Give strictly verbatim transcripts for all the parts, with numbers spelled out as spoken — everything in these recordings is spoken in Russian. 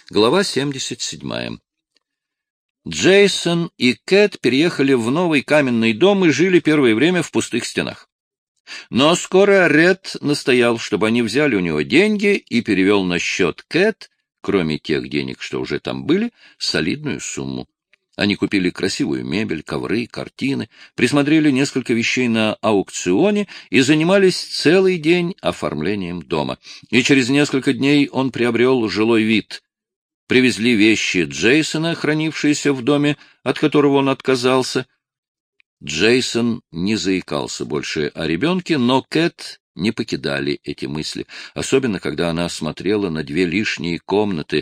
Глава семьдесят седьмая. Джейсон и Кэт переехали в новый каменный дом и жили первое время в пустых стенах. Но скоро Ред настоял, чтобы они взяли у него деньги, и перевел на счет Кэт, кроме тех денег, что уже там были, солидную сумму. Они купили красивую мебель, ковры, картины, присмотрели несколько вещей на аукционе и занимались целый день оформлением дома. И через несколько дней он приобрел жилой вид. Привезли вещи Джейсона, хранившиеся в доме, от которого он отказался. Джейсон не заикался больше о ребенке, но Кэт не покидали эти мысли, особенно когда она смотрела на две лишние комнаты.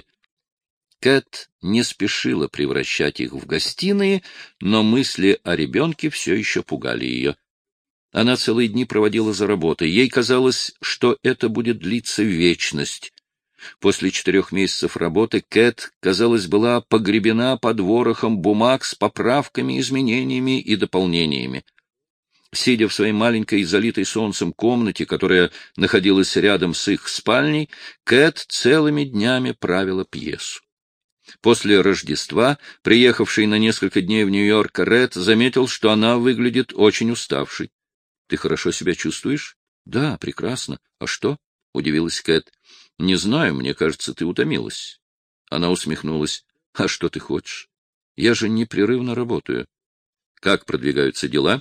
Кэт не спешила превращать их в гостиные, но мысли о ребенке все еще пугали ее. Она целые дни проводила за работой. Ей казалось, что это будет длиться вечность. После четырех месяцев работы Кэт, казалось, была погребена под ворохом бумаг с поправками, изменениями и дополнениями. Сидя в своей маленькой, залитой солнцем комнате, которая находилась рядом с их спальней, Кэт целыми днями правила пьесу. После Рождества, приехавший на несколько дней в Нью-Йорк, Ред заметил, что она выглядит очень уставшей. — Ты хорошо себя чувствуешь? — Да, прекрасно. — А что? — удивилась Кэт. — Не знаю, мне кажется, ты утомилась. Она усмехнулась. — А что ты хочешь? Я же непрерывно работаю. Как продвигаются дела?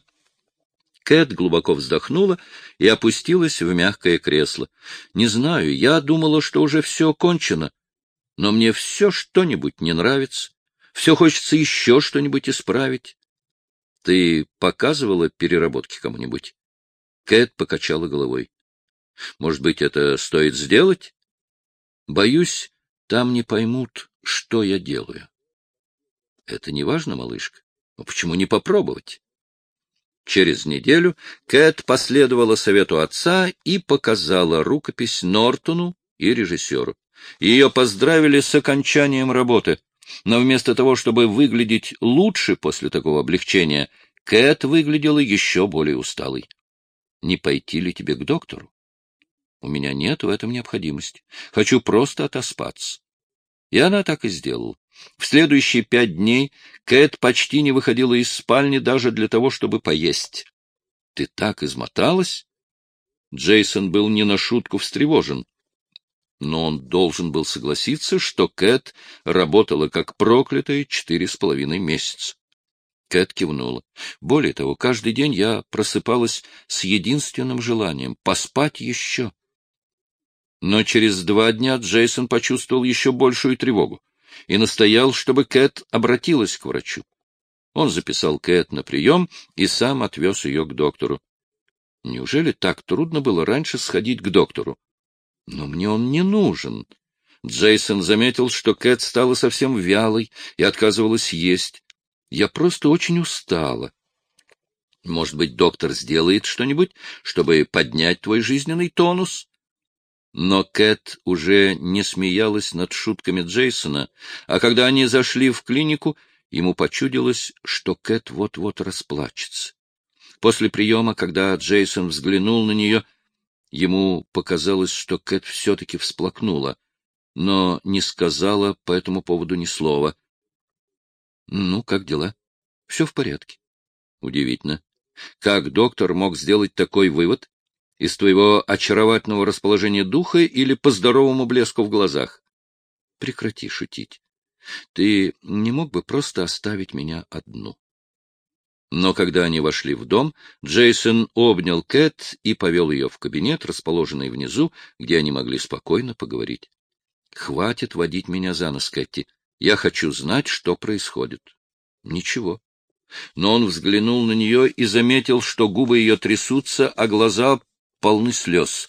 Кэт глубоко вздохнула и опустилась в мягкое кресло. — Не знаю, я думала, что уже все кончено. Но мне все что-нибудь не нравится. Все хочется еще что-нибудь исправить. Ты показывала переработки кому-нибудь? Кэт покачала головой. Может быть, это стоит сделать? Боюсь, там не поймут, что я делаю. Это не важно, малышка. Но почему не попробовать? Через неделю Кэт последовала совету отца и показала рукопись Нортону и режиссеру. Ее поздравили с окончанием работы, но вместо того, чтобы выглядеть лучше после такого облегчения, Кэт выглядела еще более усталой. Не пойти ли тебе к доктору? У меня нет в этом необходимости. Хочу просто отоспаться. И она так и сделала. В следующие пять дней Кэт почти не выходила из спальни даже для того, чтобы поесть. Ты так измоталась? Джейсон был не на шутку встревожен. Но он должен был согласиться, что Кэт работала как проклятая четыре с половиной месяца. Кэт кивнула. Более того, каждый день я просыпалась с единственным желанием — поспать еще. Но через два дня Джейсон почувствовал еще большую тревогу и настоял, чтобы Кэт обратилась к врачу. Он записал Кэт на прием и сам отвез ее к доктору. Неужели так трудно было раньше сходить к доктору? Но мне он не нужен. Джейсон заметил, что Кэт стала совсем вялой и отказывалась есть. Я просто очень устала. Может быть, доктор сделает что-нибудь, чтобы поднять твой жизненный тонус? Но Кэт уже не смеялась над шутками Джейсона, а когда они зашли в клинику, ему почудилось, что Кэт вот-вот расплачется. После приема, когда Джейсон взглянул на нее, ему показалось, что Кэт все-таки всплакнула, но не сказала по этому поводу ни слова. — Ну, как дела? — Все в порядке. — Удивительно. Как доктор мог сделать такой вывод? Из твоего очаровательного расположения духа или по здоровому блеску в глазах? — Прекрати шутить. Ты не мог бы просто оставить меня одну? Но когда они вошли в дом, Джейсон обнял Кэт и повел ее в кабинет, расположенный внизу, где они могли спокойно поговорить. — Хватит водить меня за нос, Кэти. Я хочу знать, что происходит. — Ничего. Но он взглянул на нее и заметил, что губы ее трясутся, а глаза полны слез.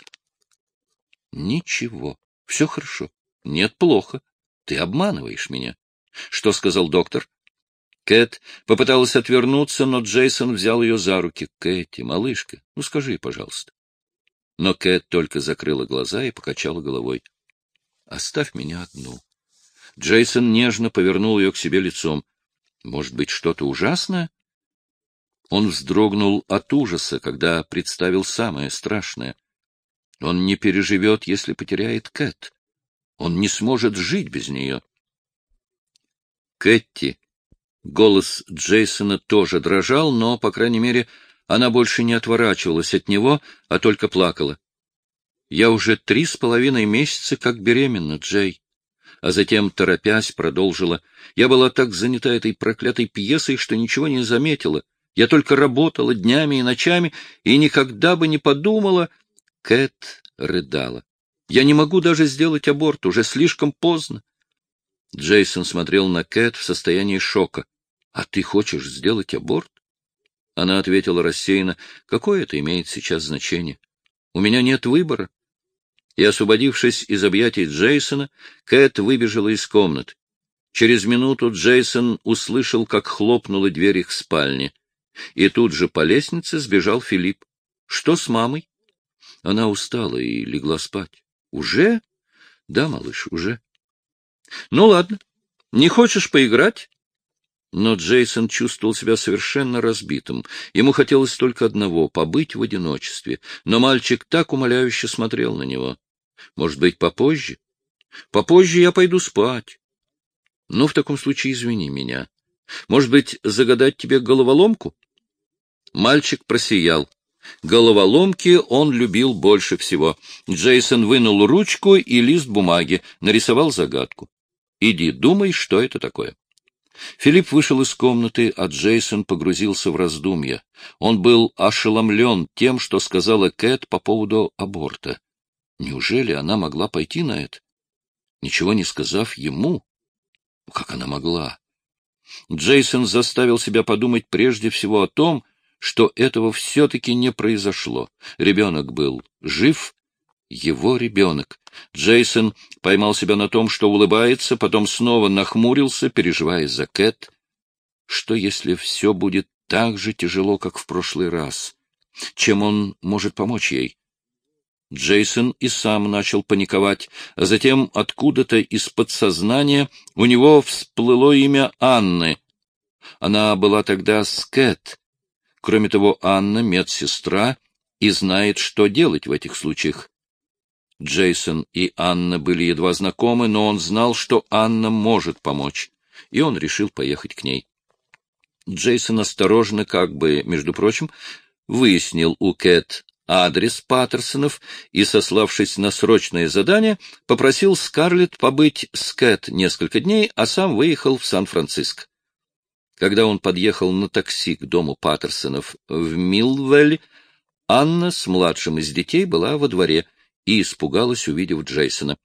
— Ничего. Все хорошо. Нет, плохо. Ты обманываешь меня. Что сказал доктор? Кэт попыталась отвернуться, но Джейсон взял ее за руки. — Кэти, малышка, ну скажи, пожалуйста. Но Кэт только закрыла глаза и покачала головой. — Оставь меня одну. Джейсон нежно повернул ее к себе лицом. — Может быть, что-то ужасное? Он вздрогнул от ужаса, когда представил самое страшное. Он не переживет, если потеряет Кэт. Он не сможет жить без нее. Кэти. Голос Джейсона тоже дрожал, но, по крайней мере, она больше не отворачивалась от него, а только плакала. Я уже три с половиной месяца как беременна, Джей. А затем, торопясь, продолжила. Я была так занята этой проклятой пьесой, что ничего не заметила. Я только работала днями и ночами и никогда бы не подумала... Кэт рыдала. Я не могу даже сделать аборт, уже слишком поздно. Джейсон смотрел на Кэт в состоянии шока. — А ты хочешь сделать аборт? Она ответила рассеянно. — Какое это имеет сейчас значение? У меня нет выбора. И, освободившись из объятий Джейсона, Кэт выбежала из комнаты. Через минуту Джейсон услышал, как хлопнула дверь их спальни. И тут же по лестнице сбежал Филипп. — Что с мамой? Она устала и легла спать. — Уже? — Да, малыш, уже. — Ну, ладно. Не хочешь поиграть? Но Джейсон чувствовал себя совершенно разбитым. Ему хотелось только одного — побыть в одиночестве. Но мальчик так умоляюще смотрел на него. Может быть, попозже? Попозже я пойду спать. Ну, в таком случае извини меня. Может быть, загадать тебе головоломку? Мальчик просиял. Головоломки он любил больше всего. Джейсон вынул ручку и лист бумаги, нарисовал загадку. Иди, думай, что это такое. Филипп вышел из комнаты, а Джейсон погрузился в раздумья. Он был ошеломлен тем, что сказала Кэт по поводу аборта. Неужели она могла пойти на это, ничего не сказав ему? Как она могла? Джейсон заставил себя подумать прежде всего о том, что этого все-таки не произошло. Ребенок был жив, его ребенок. Джейсон поймал себя на том, что улыбается, потом снова нахмурился, переживая за Кэт. Что, если все будет так же тяжело, как в прошлый раз? Чем он может помочь ей? Джейсон и сам начал паниковать, а затем откуда-то из подсознания у него всплыло имя Анны. Она была тогда с Кэт. Кроме того, Анна — медсестра и знает, что делать в этих случаях. Джейсон и Анна были едва знакомы, но он знал, что Анна может помочь, и он решил поехать к ней. Джейсон осторожно, как бы, между прочим, выяснил у Кэт адрес Паттерсонов и, сославшись на срочное задание, попросил Скарлетт побыть с Кэт несколько дней, а сам выехал в Сан-Франциско. Когда он подъехал на такси к дому Паттерсонов в Милвелле, Анна с младшим из детей была во дворе и испугалась, увидев Джейсона.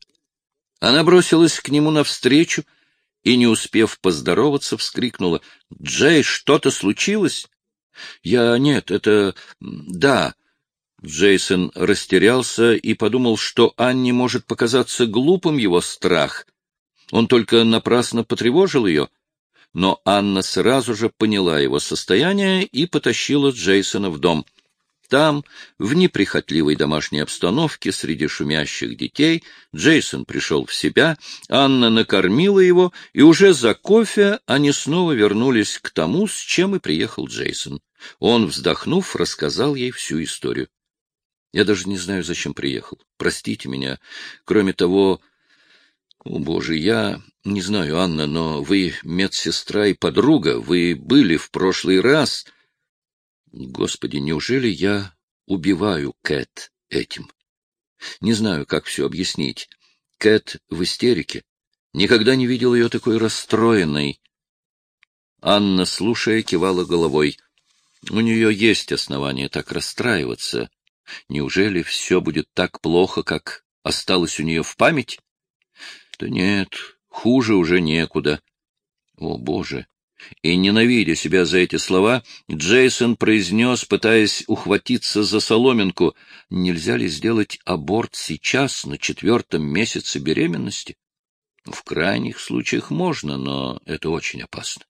Она бросилась к нему навстречу и, не успев поздороваться, вскрикнула: «Джей, что-то случилось?» «Я... нет, это... да...» Джейсон растерялся и подумал, что Анне может показаться глупым его страх. Он только напрасно потревожил ее. Но Анна сразу же поняла его состояние и потащила Джейсона в дом. Там, в неприхотливой домашней обстановке, среди шумящих детей, Джейсон пришел в себя, Анна накормила его, и уже за кофе они снова вернулись к тому, с чем и приехал Джейсон. Он, вздохнув, рассказал ей всю историю. «Я даже не знаю, зачем приехал. Простите меня. Кроме того... О, Боже, я не знаю, Анна, но вы медсестра и подруга, вы были в прошлый раз. Господи, неужели я убиваю Кэт этим? Не знаю, как все объяснить. Кэт в истерике. Никогда не видел ее такой расстроенной». Анна, слушая, кивала головой. У нее есть основания так расстраиваться. Неужели все будет так плохо, как осталось у нее в памяти? Да нет, хуже уже некуда. О, Боже! И, ненавидя себя за эти слова, Джейсон произнес, пытаясь ухватиться за соломинку: нельзя ли сделать аборт сейчас, на четвертом месяце беременности? В крайних случаях можно, но это очень опасно.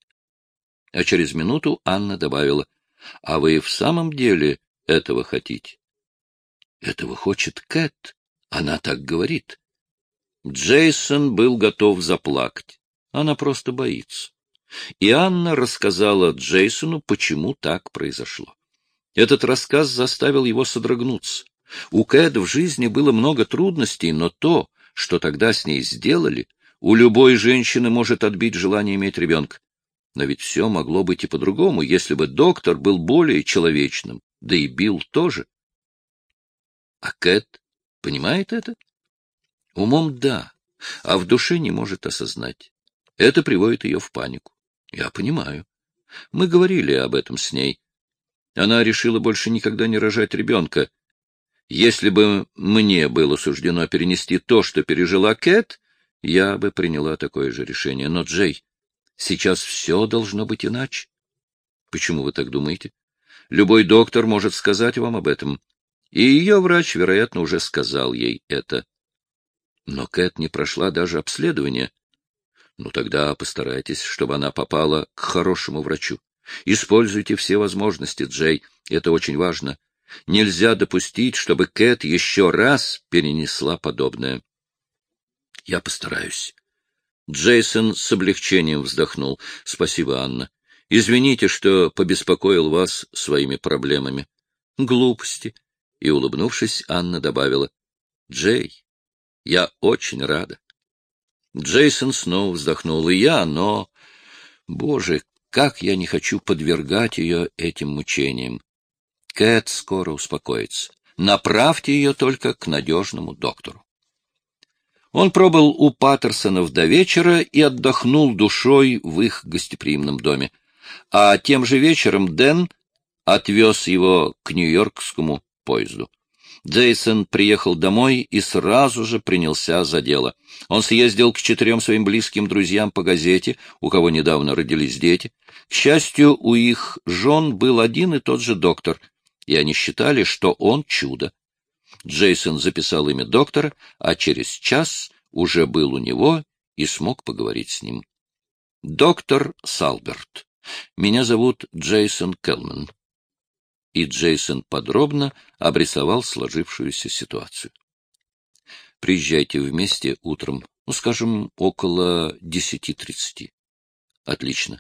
А через минуту Анна добавила: а вы в самом деле этого хотите? Этого хочет Кэт. Она так говорит. Джейсон был готов заплакать. Она просто боится. И Анна рассказала Джейсону, почему так произошло. Этот рассказ заставил его содрогнуться. У Кэт в жизни было много трудностей, но то, что тогда с ней сделали, у любой женщины может отбить желание иметь ребенка. Но ведь все могло быть и по-другому, если бы доктор был более человечным, да и Билл тоже. А Кэт понимает это? Умом — да, а в душе не может осознать. Это приводит ее в панику. Я понимаю. Мы говорили об этом с ней. Она решила больше никогда не рожать ребенка. Если бы мне было суждено перенести то, что пережила Кэт, я бы приняла такое же решение. Но, Джей, сейчас все должно быть иначе. Почему вы так думаете? Любой доктор может сказать вам об этом. И ее врач, вероятно, уже сказал ей это. Но Кэт не прошла даже обследование. Ну, тогда постарайтесь, чтобы она попала к хорошему врачу. Используйте все возможности, Джей. Это очень важно. Нельзя допустить, чтобы Кэт еще раз перенесла подобное. Я постараюсь. Джейсон с облегчением вздохнул. Спасибо, Анна. Извините, что побеспокоил вас своими проблемами. Глупости. И, улыбнувшись, Анна добавила. Джей, я очень рада. Джейсон снова вздохнул. И я, но... Боже, как я не хочу подвергать ее этим мучениям. Кэт скоро успокоится. Направьте ее только к надежному доктору. Он пробыл у Паттерсонов до вечера и отдохнул душой в их гостеприимном доме. А тем же вечером Дэн отвез его к нью-йоркскому поезду. Джейсон приехал домой и сразу же принялся за дело. Он съездил к четырем своим близким друзьям по газете, у кого недавно родились дети. К счастью, у их жен был один и тот же доктор, и они считали, что он чудо. Джейсон записал имя доктора, а через час уже был у него и смог поговорить с ним. «Доктор Салберт, меня зовут Джейсон Келман». И Джейсон подробно обрисовал сложившуюся ситуацию. «Приезжайте вместе утром, ну, скажем, около десяти тридцати». «Отлично.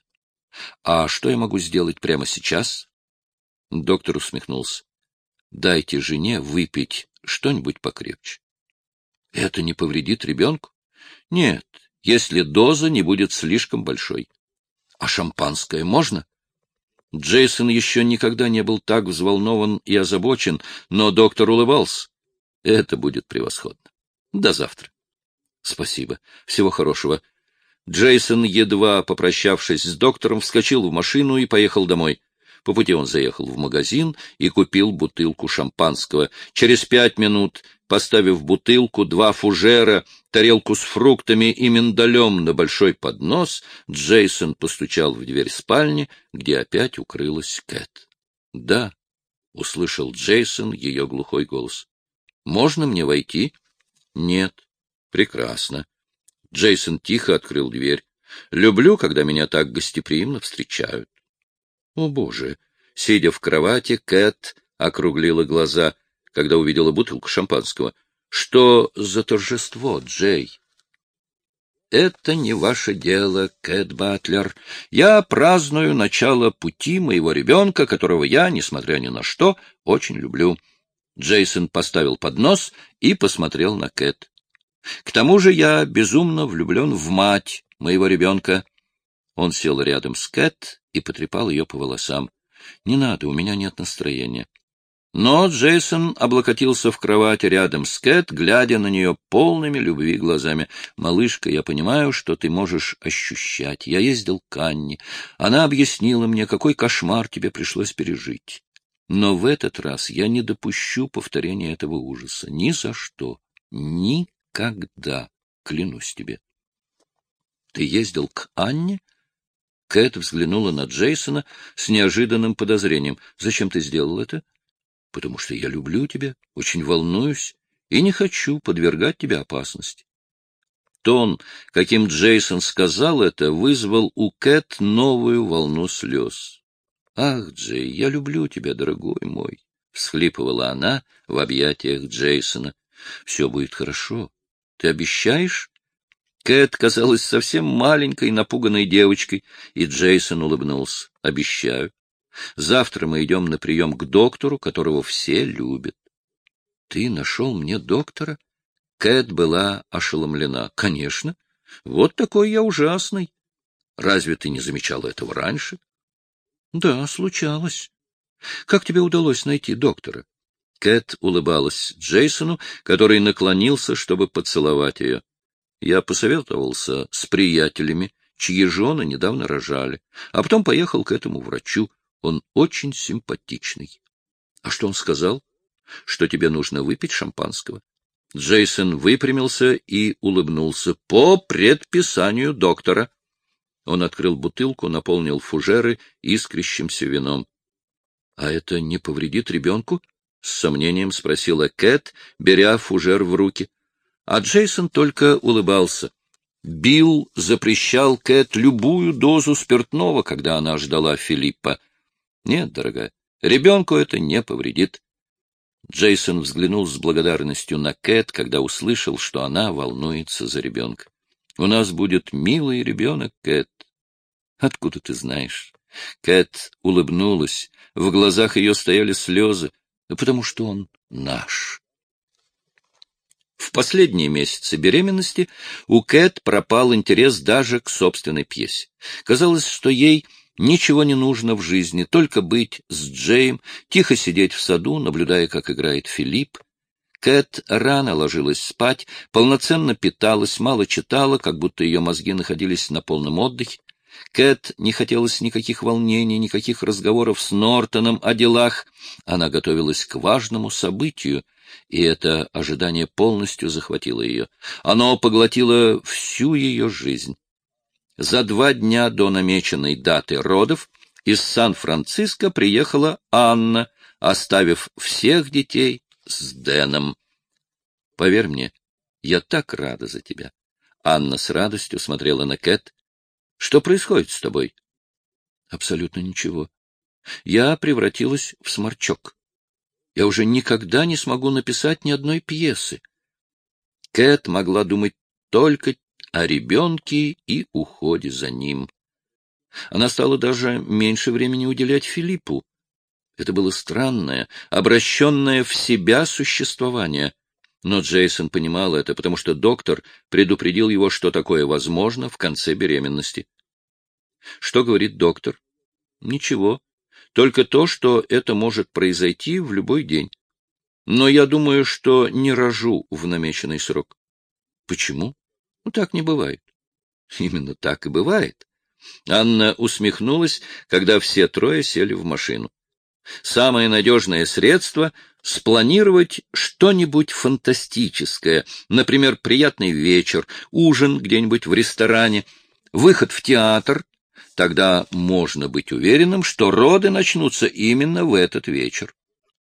А что я могу сделать прямо сейчас?» Доктор усмехнулся. «Дайте жене выпить что-нибудь покрепче». «Это не повредит ребенку?» «Нет, если доза не будет слишком большой». «А шампанское можно?» Джейсон еще никогда не был так взволнован и озабочен, но доктор улыбался. «Это будет превосходно. До завтра». «Спасибо. Всего хорошего». Джейсон, едва попрощавшись с доктором, вскочил в машину и поехал домой. По пути он заехал в магазин и купил бутылку шампанского. Через пять минут, поставив бутылку, два фужера, тарелку с фруктами и миндалем на большой поднос, Джейсон постучал в дверь спальни, где опять укрылась Кэт. — Да, — услышал Джейсон ее глухой голос. — Можно мне войти? — Нет. — Прекрасно. Джейсон тихо открыл дверь. — Люблю, когда меня так гостеприимно встречают. О, Боже! Сидя в кровати, Кэт округлила глаза, когда увидела бутылку шампанского. Что за торжество, Джей? Это не ваше дело, Кэт Батлер. Я праздную начало пути моего ребенка, которого я, несмотря ни на что, очень люблю. Джейсон поставил поднос и посмотрел на Кэт. К тому же я безумно влюблен в мать моего ребенка. Он сел рядом с Кэт и потрепал ее по волосам. — Не надо, у меня нет настроения. Но Джейсон облокотился в кровати рядом с Кэт, глядя на нее полными любви глазами. — Малышка, я понимаю, что ты можешь ощущать. Я ездил к Анне. Она объяснила мне, какой кошмар тебе пришлось пережить. Но в этот раз я не допущу повторения этого ужаса. Ни за что. Никогда. Клянусь тебе. — Ты ездил к Анне? Кэт взглянула на Джейсона с неожиданным подозрением. — Зачем ты сделал это? — Потому что я люблю тебя, очень волнуюсь и не хочу подвергать тебя опасности. Тон, каким Джейсон сказал это, вызвал у Кэт новую волну слез. — Ах, Джей, я люблю тебя, дорогой мой! — всхлипывала она в объятиях Джейсона. — Все будет хорошо. Ты обещаешь? Кэт казалась совсем маленькой, напуганной девочкой, и Джейсон улыбнулся. — Обещаю. Завтра мы идем на прием к доктору, которого все любят. — Ты нашел мне доктора? Кэт была ошеломлена. — Конечно. Вот такой я ужасный. Разве ты не замечала этого раньше? — Да, случалось. Как тебе удалось найти доктора? Кэт улыбалась Джейсону, который наклонился, чтобы поцеловать ее. Я посоветовался с приятелями, чьи жены недавно рожали, а потом поехал к этому врачу. Он очень симпатичный. А что он сказал? Что тебе нужно выпить шампанского? Джейсон выпрямился и улыбнулся. По предписанию доктора. Он открыл бутылку, наполнил фужеры искрящимся вином. — А это не повредит ребенку? — с сомнением спросила Кэт, беря фужер в руки. А Джейсон только улыбался. Билл запрещал Кэт любую дозу спиртного, когда она ждала Филиппа. — Нет, дорогая, ребенку это не повредит. Джейсон взглянул с благодарностью на Кэт, когда услышал, что она волнуется за ребенка. — У нас будет милый ребенок, Кэт. — Откуда ты знаешь? Кэт улыбнулась. В глазах ее стояли слезы. — Потому что он наш. В последние месяцы беременности у Кэт пропал интерес даже к собственной пьесе. Казалось, что ей ничего не нужно в жизни, только быть с Джеем, тихо сидеть в саду, наблюдая, как играет Филипп. Кэт рано ложилась спать, полноценно питалась, мало читала, как будто ее мозги находились на полном отдыхе. Кэт не хотелось никаких волнений, никаких разговоров с Нортоном о делах. Она готовилась к важному событию, и это ожидание полностью захватило ее. Оно поглотило всю ее жизнь. За два дня до намеченной даты родов из Сан-Франциско приехала Анна, оставив всех детей с Дэном. — Поверь мне, я так рада за тебя. Анна с радостью смотрела на Кэт. — Что происходит с тобой? — Абсолютно ничего. Я превратилась в сморчок. Я уже никогда не смогу написать ни одной пьесы. Кэт могла думать только о ребенке и уходе за ним. Она стала даже меньше времени уделять Филиппу. Это было странное, обращенное в себя существование. Но Джейсон понимал это, потому что доктор предупредил его, что такое возможно в конце беременности. Что говорит доктор? Ничего. Только то, что это может произойти в любой день. Но я думаю, что не рожу в намеченный срок. Почему? Ну, так не бывает. Именно так и бывает. Анна усмехнулась, когда все трое сели в машину. Самое надежное средство — спланировать что-нибудь фантастическое, например, приятный вечер, ужин где-нибудь в ресторане, выход в театр. Тогда можно быть уверенным, что роды начнутся именно в этот вечер.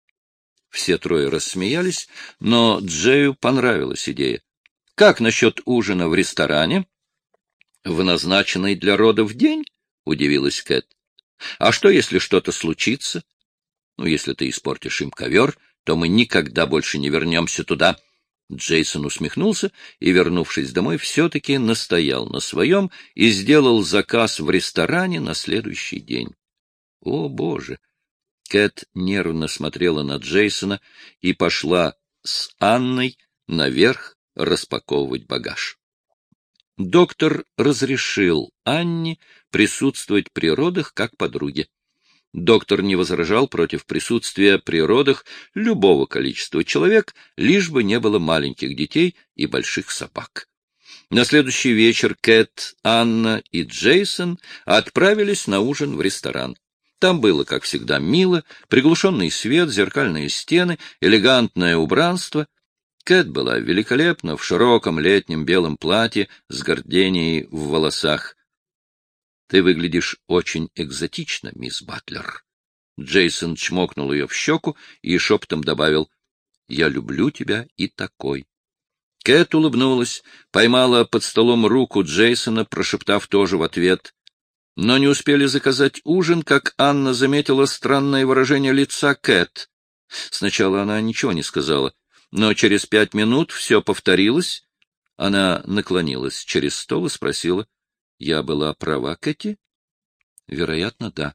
Все трое рассмеялись, но Джею понравилась идея. — Как насчет ужина в ресторане? — В назначенный для родов день? — удивилась Кэт. — А что, если что-то случится? Ну, если ты испортишь им ковер, то мы никогда больше не вернемся туда. Джейсон усмехнулся и, вернувшись домой, все-таки настоял на своем и сделал заказ в ресторане на следующий день. О, Боже! Кэт нервно смотрела на Джейсона и пошла с Анной наверх распаковывать багаж. Доктор разрешил Анне присутствовать при родах как подруге. Доктор не возражал против присутствия при родах любого количества человек, лишь бы не было маленьких детей и больших собак. На следующий вечер Кэт, Анна и Джейсон отправились на ужин в ресторан. Там было, как всегда, мило, приглушенный свет, зеркальные стены, элегантное убранство. Кэт была великолепна в широком летнем белом платье с горденией в волосах. — Ты выглядишь очень экзотично, мисс Батлер. Джейсон чмокнул ее в щеку и шепотом добавил: — Я люблю тебя и такой. Кэт улыбнулась, поймала под столом руку Джейсона, прошептав тоже в ответ. Но не успели заказать ужин, как Анна заметила странное выражение лица Кэт. Сначала она ничего не сказала, но через пять минут все повторилось. Она наклонилась через стол и спросила: — Я была права, Кэти? — Вероятно, да.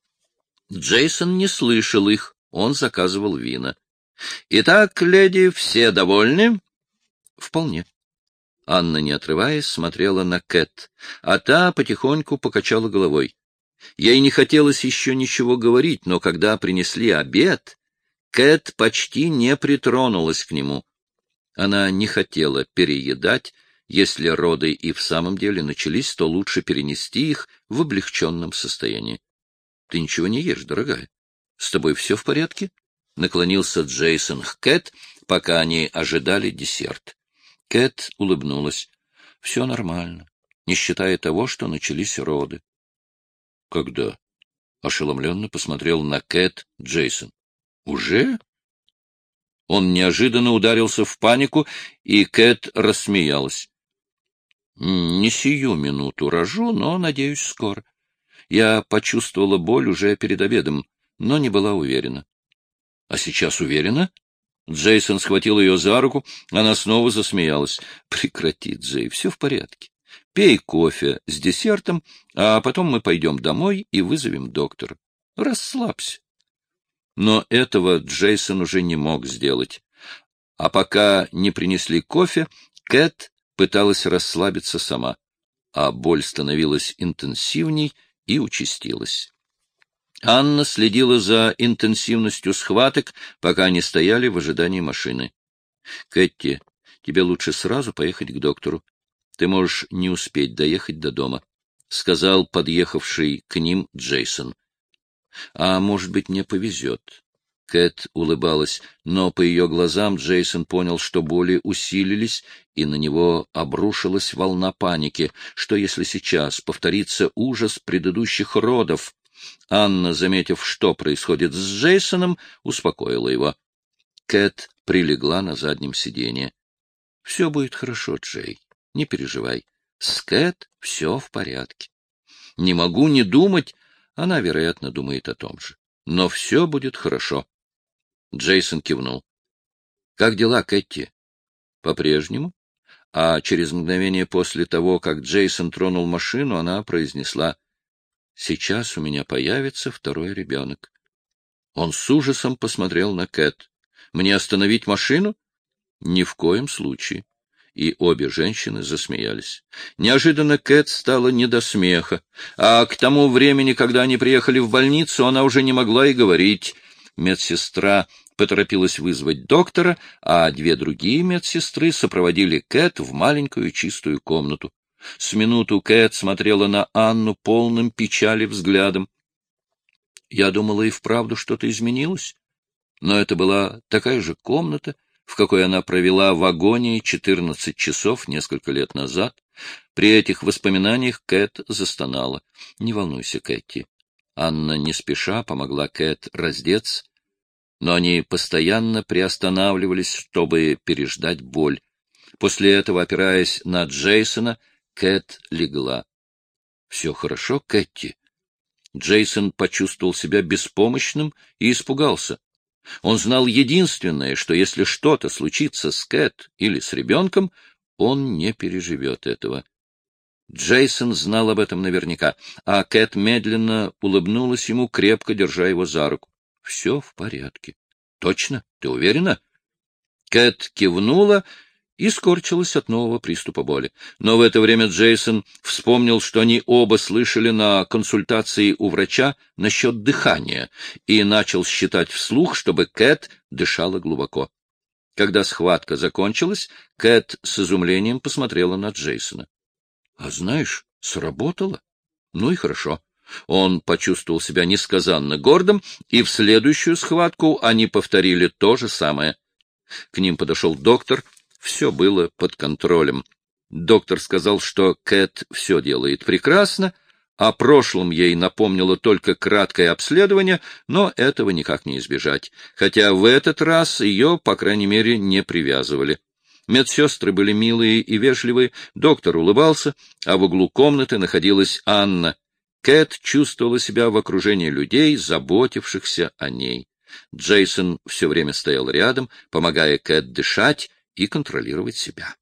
Джейсон не слышал их, он заказывал вина. — Итак, леди, все довольны? Вполне. Анна, не отрываясь, смотрела на Кэт, а та потихоньку покачала головой. Ей не хотелось еще ничего говорить, но когда принесли обед, Кэт почти не притронулась к нему. Она не хотела переедать. Если роды и в самом деле начались, то лучше перенести их в облегченном состоянии. — Ты ничего не ешь, дорогая? С тобой все в порядке? — наклонился Джейсон к Кэт, пока они ожидали десерт. Кэт улыбнулась. — Все нормально, не считая того, что начались роды. — Когда? — ошеломленно посмотрел на Кэт Джейсон. — Уже? Он неожиданно ударился в панику, и Кэт рассмеялась. — Не сию минуту рожу, но, надеюсь, скоро. Я почувствовала боль уже перед обедом, но не была уверена. — А сейчас уверена? Джейсон схватил ее за руку, она снова засмеялась. — Прекрати, Джей, все в порядке. Пей кофе с десертом, а потом мы пойдем домой и вызовем доктора. Расслабься. Но этого Джейсон уже не мог сделать. А пока не принесли кофе, Кэт пыталась расслабиться сама, а боль становилась интенсивней и участилась. Анна следила за интенсивностью схваток, пока они стояли в ожидании машины. — Кэти, тебе лучше сразу поехать к доктору. Ты можешь не успеть доехать до дома, — сказал подъехавший к ним Джейсон. — А может быть, мне повезет. Кэт улыбалась, но по ее глазам Джейсон понял, что боли усилились, и на него обрушилась волна паники, что если сейчас повторится ужас предыдущих родов. Анна, заметив, что происходит с Джейсоном, успокоила его. Кэт прилегла на заднем сиденье. — Все будет хорошо, Джей, не переживай. С Кэт все в порядке. Не могу не думать, она, вероятно, думает о том же. Но все будет хорошо. Джейсон кивнул. — Как дела, Кэти? — По-прежнему. А через мгновение после того, как Джейсон тронул машину, она произнесла: — Сейчас у меня появится второй ребенок. Он с ужасом посмотрел на Кэт. — Мне остановить машину? — Ни в коем случае. И обе женщины засмеялись. Неожиданно Кэт стала не до смеха, а к тому времени, когда они приехали в больницу, она уже не могла и говорить. Медсестра поторопилась вызвать доктора, а две другие медсестры сопроводили Кэт в маленькую чистую комнату. С минуту Кэт смотрела на Анну полным печали взглядом. Я думала, и вправду что-то изменилось, но это была такая же комната, в какой она провела в агонии четырнадцать часов несколько лет назад. При этих воспоминаниях Кэт застонала. — Не волнуйся, Кэти. Анна не спеша помогла Кэт раздеться, но они постоянно приостанавливались, чтобы переждать боль. После этого, опираясь на Джейсона, Кэт легла. — Все хорошо, Кэти? Джейсон почувствовал себя беспомощным и испугался. Он знал единственное, что если что-то случится с Кэт или с ребенком, он не переживет этого. Джейсон знал об этом наверняка, а Кэт медленно улыбнулась ему, крепко держа его за руку. — Все в порядке. — Точно? Ты уверена? Кэт кивнула и скорчилась от нового приступа боли. Но в это время Джейсон вспомнил, что они оба слышали на консультации у врача насчет дыхания, и начал считать вслух, чтобы Кэт дышала глубоко. Когда схватка закончилась, Кэт с изумлением посмотрела на Джейсона. — А знаешь, сработало? Ну и хорошо. Он почувствовал себя несказанно гордым, и в следующую схватку они повторили то же самое. К ним подошел доктор. Все было под контролем. Доктор сказал, что Кэт все делает прекрасно, о прошлом ей напомнило только краткое обследование, но этого никак не избежать, хотя в этот раз ее, по крайней мере, не привязывали. Медсестры были милые и вежливые, доктор улыбался, а в углу комнаты находилась Анна. Кэт чувствовала себя в окружении людей, заботившихся о ней. Джейсон все время стоял рядом, помогая Кэт дышать и контролировать себя.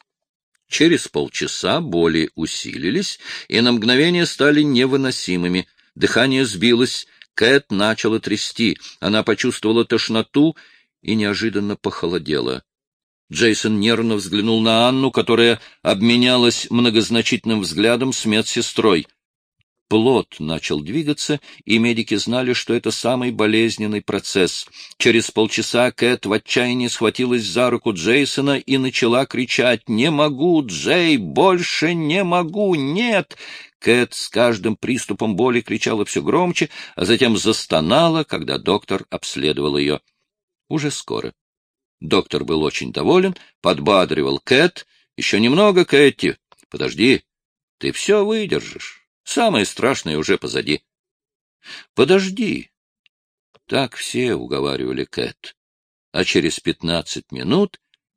Через полчаса боли усилились и на мгновение стали невыносимыми. Дыхание сбилось, Кэт начала трясти, она почувствовала тошноту и неожиданно похолодела. Джейсон нервно взглянул на Анну, которая обменялась многозначительным взглядом с медсестрой. Плод начал двигаться, и медики знали, что это самый болезненный процесс. Через полчаса Кэт в отчаянии схватилась за руку Джейсона и начала кричать: «Не могу, Джей, больше не могу, нет!» Кэт с каждым приступом боли кричала все громче, а затем застонала, когда доктор обследовал ее. Уже скоро. Доктор был очень доволен, подбадривал Кэт. «Еще немного, Кэти. Подожди, ты все выдержишь. Самое страшное уже позади». «Подожди». Так все уговаривали Кэт. А через пятнадцать минут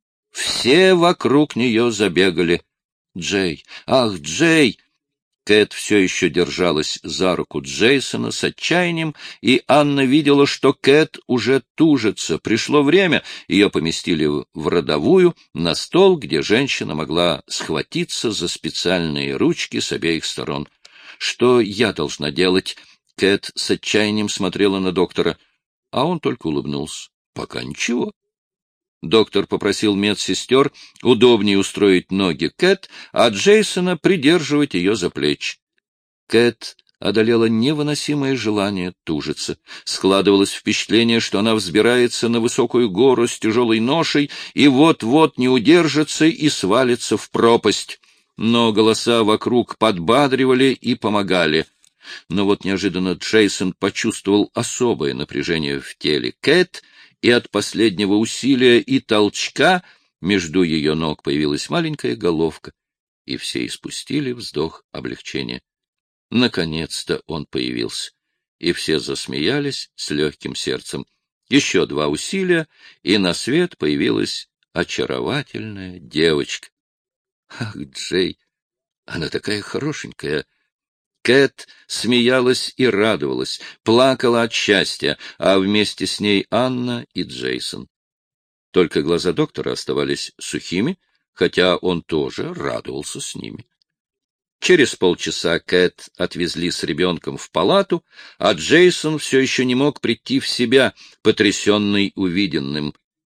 все вокруг нее забегали. «Джей! Ах, Джей!» Кэт все еще держалась за руку Джейсона с отчаянием, и Анна видела, что Кэт уже тужится. Пришло время, ее поместили в родовую, на стол, где женщина могла схватиться за специальные ручки с обеих сторон. «Что я должна делать?» Кэт с отчаянием смотрела на доктора, а он только улыбнулся. «Пока ничего». Доктор попросил медсестер удобнее устроить ноги Кэт, а Джейсона придерживать ее за плечи. Кэт одолела невыносимое желание тужиться. Складывалось впечатление, что она взбирается на высокую гору с тяжелой ношей и вот-вот не удержится и свалится в пропасть. Но голоса вокруг подбадривали и помогали. Но вот неожиданно Джейсон почувствовал особое напряжение в теле Кэт, и от последнего усилия и толчка между ее ног появилась маленькая головка, и все испустили вздох облегчения. Наконец-то он появился, и все засмеялись с легким сердцем. Еще два усилия, и на свет появилась очаровательная девочка. Ах, Джей, она такая хорошенькая! Кэт смеялась и радовалась, плакала от счастья, а вместе с ней Анна и Джейсон. Только глаза доктора оставались сухими, хотя он тоже радовался с ними. Через полчаса Кэт отвезли с ребенком в палату, а Джейсон все еще не мог прийти в себя, потрясенный увиденным.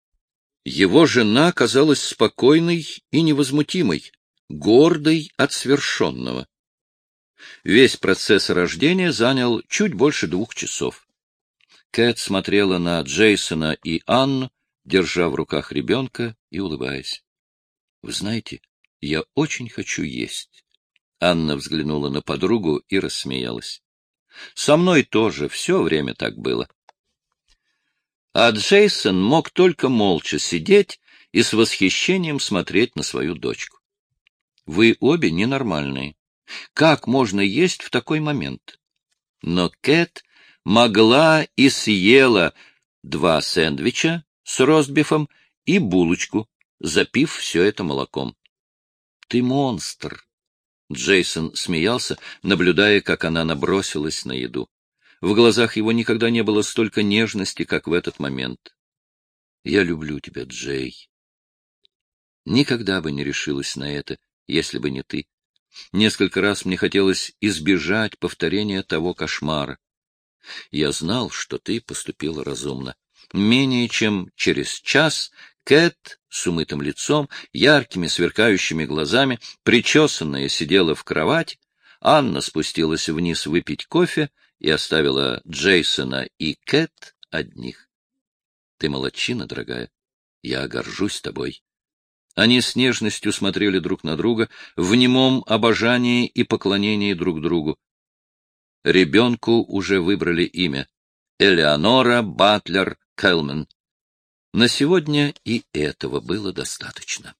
Его жена казалась спокойной и невозмутимой, гордой от свершенного. Весь процесс рождения занял чуть больше двух часов. Кэт смотрела на Джейсона и Анну, держа в руках ребенка и улыбаясь. — Вы знаете, я очень хочу есть. Анна взглянула на подругу и рассмеялась. — Со мной тоже все время так было. А Джейсон мог только молча сидеть и с восхищением смотреть на свою дочку. — Вы обе ненормальные. Как можно есть в такой момент? Но Кэт могла и съела два сэндвича с ростбифом и булочку, запив все это молоком. — Ты монстр! Джейсон смеялся, наблюдая, как она набросилась на еду. В глазах его никогда не было столько нежности, как в этот момент. — Я люблю тебя, Джей. Никогда бы не решилась на это, если бы не ты. Несколько раз мне хотелось избежать повторения того кошмара. Я знал, что ты поступила разумно. Менее чем через час Кэт с умытым лицом, яркими сверкающими глазами, причесанная, сидела в кровать. Анна спустилась вниз выпить кофе и оставила Джейсона и Кэт одних. Ты молодчина, дорогая. Я горжусь тобой. Они с нежностью смотрели друг на друга в немом обожании и поклонении друг другу. Ребенку уже выбрали имя — Элеонора Батлер Кэлмен. На сегодня и этого было достаточно.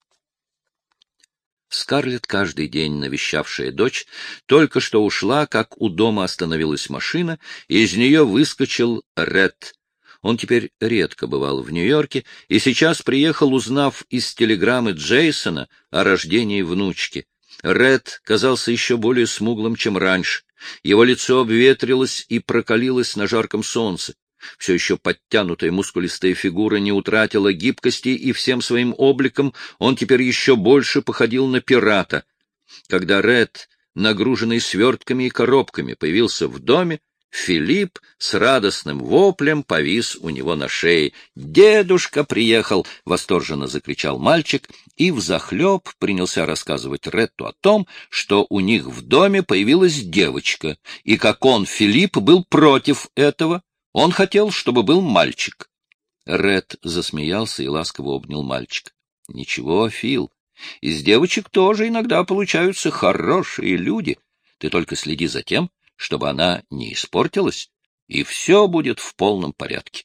Скарлетт, каждый день навещавшая дочь, только что ушла, как у дома остановилась машина, и из нее выскочил Ред. Он теперь редко бывал в Нью-Йорке и сейчас приехал, узнав из телеграммы Джейсона о рождении внучки. Ред казался еще более смуглым, чем раньше. Его лицо обветрилось и прокалилось на жарком солнце. Все еще подтянутая мускулистая фигура не утратила гибкости, и всем своим обликом он теперь еще больше походил на пирата. Когда Ред, нагруженный свертками и коробками, появился в доме, Филипп с радостным воплем повис у него на шее. «Дедушка приехал!» — восторженно закричал мальчик и взахлеб принялся рассказывать Ретту о том, что у них в доме появилась девочка, и как он, Филипп, был против этого. Он хотел, чтобы был мальчик. Рет засмеялся и ласково обнял мальчика. — Ничего, Фил, из девочек тоже иногда получаются хорошие люди. Ты только следи за тем, чтобы она не испортилась, и все будет в полном порядке.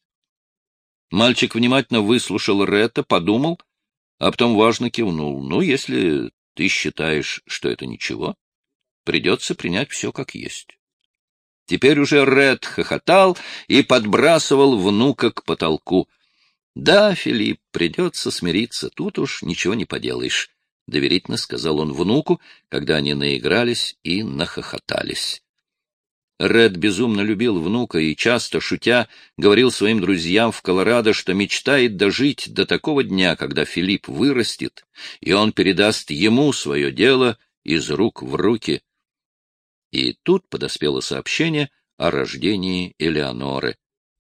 Мальчик внимательно выслушал Ретта, подумал, а потом важно кивнул. Ну, если ты считаешь, что это ничего, придется принять все как есть. Теперь уже Рет хохотал и подбрасывал внука к потолку. — Да, Филипп, придется смириться, тут уж ничего не поделаешь, — доверительно сказал он внуку, когда они наигрались и нахохотались. Ред безумно любил внука и, часто шутя, говорил своим друзьям в Колорадо, что мечтает дожить до такого дня, когда Филипп вырастет, и он передаст ему свое дело из рук в руки. И тут подоспело сообщение о рождении Элеоноры.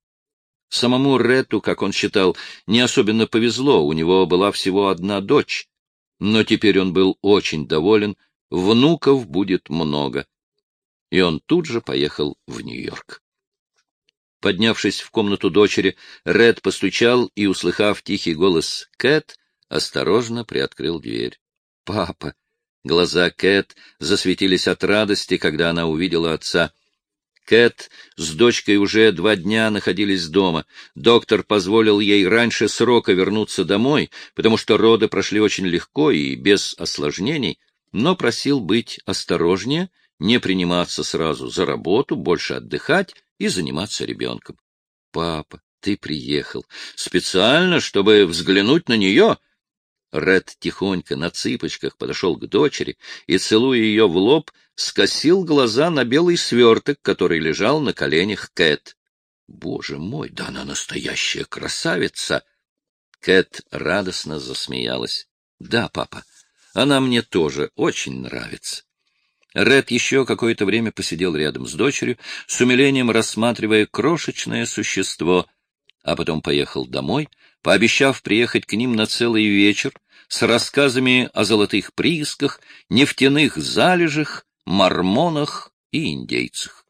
Самому Ретту, как он считал, не особенно повезло, у него была всего одна дочь, но теперь он был очень доволен, внуков будет много. И он тут же поехал в Нью-Йорк. Поднявшись в комнату дочери, Ред постучал и, услыхав тихий голос Кэт, осторожно приоткрыл дверь. — Папа! Глаза Кэт засветились от радости, когда она увидела отца. Кэт с дочкой уже два дня находились дома. Доктор позволил ей раньше срока вернуться домой, потому что роды прошли очень легко и без осложнений, но просил быть осторожнее, не приниматься сразу за работу, больше отдыхать и заниматься ребенком. — Папа, ты приехал специально, чтобы взглянуть на нее? Ред тихонько на цыпочках подошел к дочери и, целуя ее в лоб, скосил глаза на белый сверток, который лежал на коленях Кэт. — Боже мой, да она настоящая красавица! Кэт радостно засмеялась. — Да, папа, она мне тоже очень нравится. Ред еще какое-то время посидел рядом с дочерью, с умилением рассматривая крошечное существо, а потом поехал домой, пообещав приехать к ним на целый вечер с рассказами о золотых приисках, нефтяных залежах, мормонах и индейцах.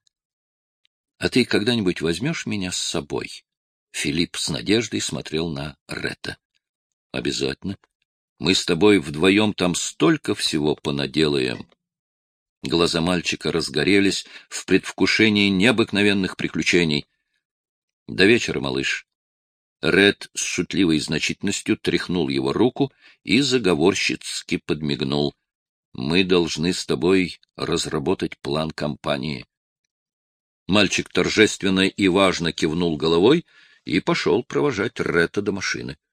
— А ты когда-нибудь возьмешь меня с собой? Филипп с надеждой смотрел на Ретта. — Обязательно. Мы с тобой вдвоем там столько всего понаделаем. Глаза мальчика разгорелись в предвкушении необыкновенных приключений. — До вечера, малыш. Ред с шутливой значительностью тряхнул его руку и заговорщицки подмигнул. — Мы должны с тобой разработать план кампании. Мальчик торжественно и важно кивнул головой и пошел провожать Ретта до машины.